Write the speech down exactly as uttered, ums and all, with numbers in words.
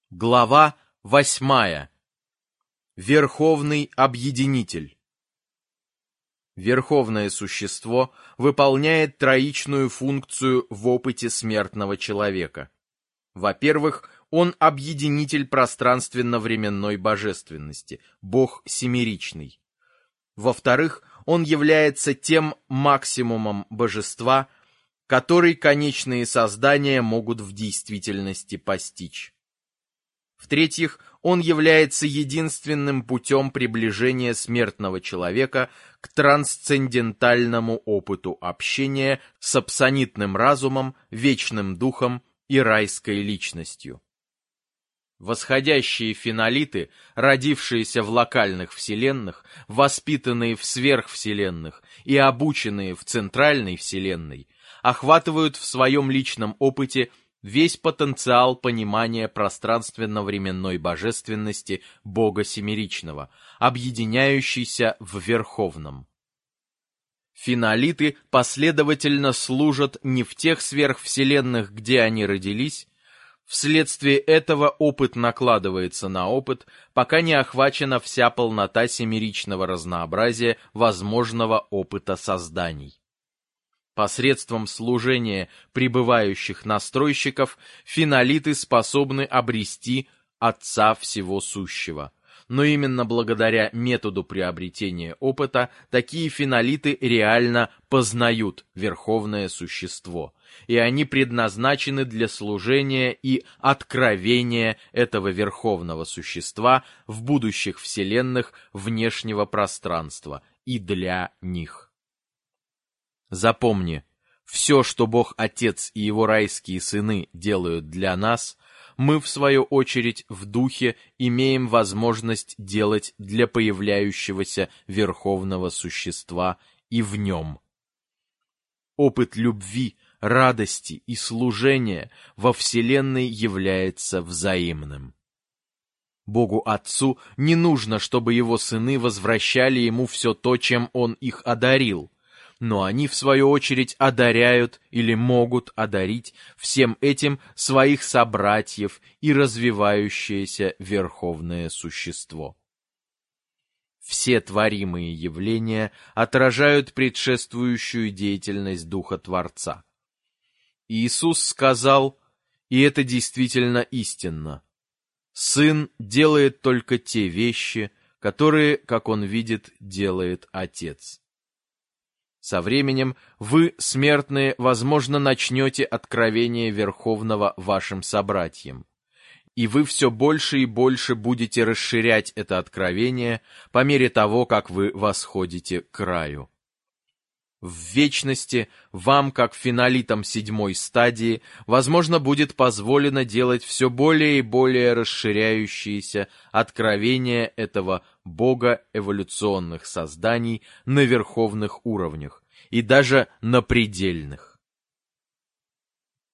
Глава восьмая. Верховный объединитель. Верховное существо выполняет троичную функцию в опыте смертного человека. Во-первых, он объединитель пространственно-временной божественности, Бог семеричный. Во-вторых, он является тем максимумом божества, который конечные создания могут в действительности постичь. В-третьих, он является единственным путем приближения смертного человека к трансцендентальному опыту общения с абсонитным разумом, вечным духом и райской личностью. Восходящие фенолиты, родившиеся в локальных вселенных, воспитанные в сверхвселенных и обученные в центральной вселенной, охватывают в своем личном опыте весь потенциал понимания пространственно-временной божественности Бога Семеричного, объединяющийся в Верховном. Фенолиты последовательно служат не в тех сверхвселенных, где они родились. Вследствие этого опыт накладывается на опыт, пока не охвачена вся полнота семеричного разнообразия возможного опыта созданий. Посредством служения пребывающих настройщиков фенолиты способны обрести Отца Всего Сущего. Но именно благодаря методу приобретения опыта такие фенолиты реально познают Верховное Существо, и они предназначены для служения и откровения этого Верховного Существа в будущих вселенных внешнего пространства и для них. Запомни, все, что Бог Отец и Его райские сыны делают для нас, мы, в свою очередь, в духе имеем возможность делать для появляющегося Верховного Существа и в нем. Опыт любви, радости и служения во Вселенной является взаимным. Богу Отцу не нужно, чтобы Его сыны возвращали Ему все то, чем Он их одарил, но они, в свою очередь, одаряют или могут одарить всем этим своих собратьев и развивающееся Верховное Существо. Все творимые явления отражают предшествующую деятельность Духа Творца. Иисус сказал, и это действительно истинно: «Сын делает только те вещи, которые, как он видит, делает Отец». Со временем вы, смертные, возможно, начнете откровение Верховного вашим собратьям, и вы все больше и больше будете расширять это откровение по мере того, как вы восходите к краю. В вечности вам, как фенолитам седьмой стадии, возможно, будет позволено делать все более и более расширяющиеся откровения этого Бога эволюционных созданий на верховных уровнях и даже на предельных.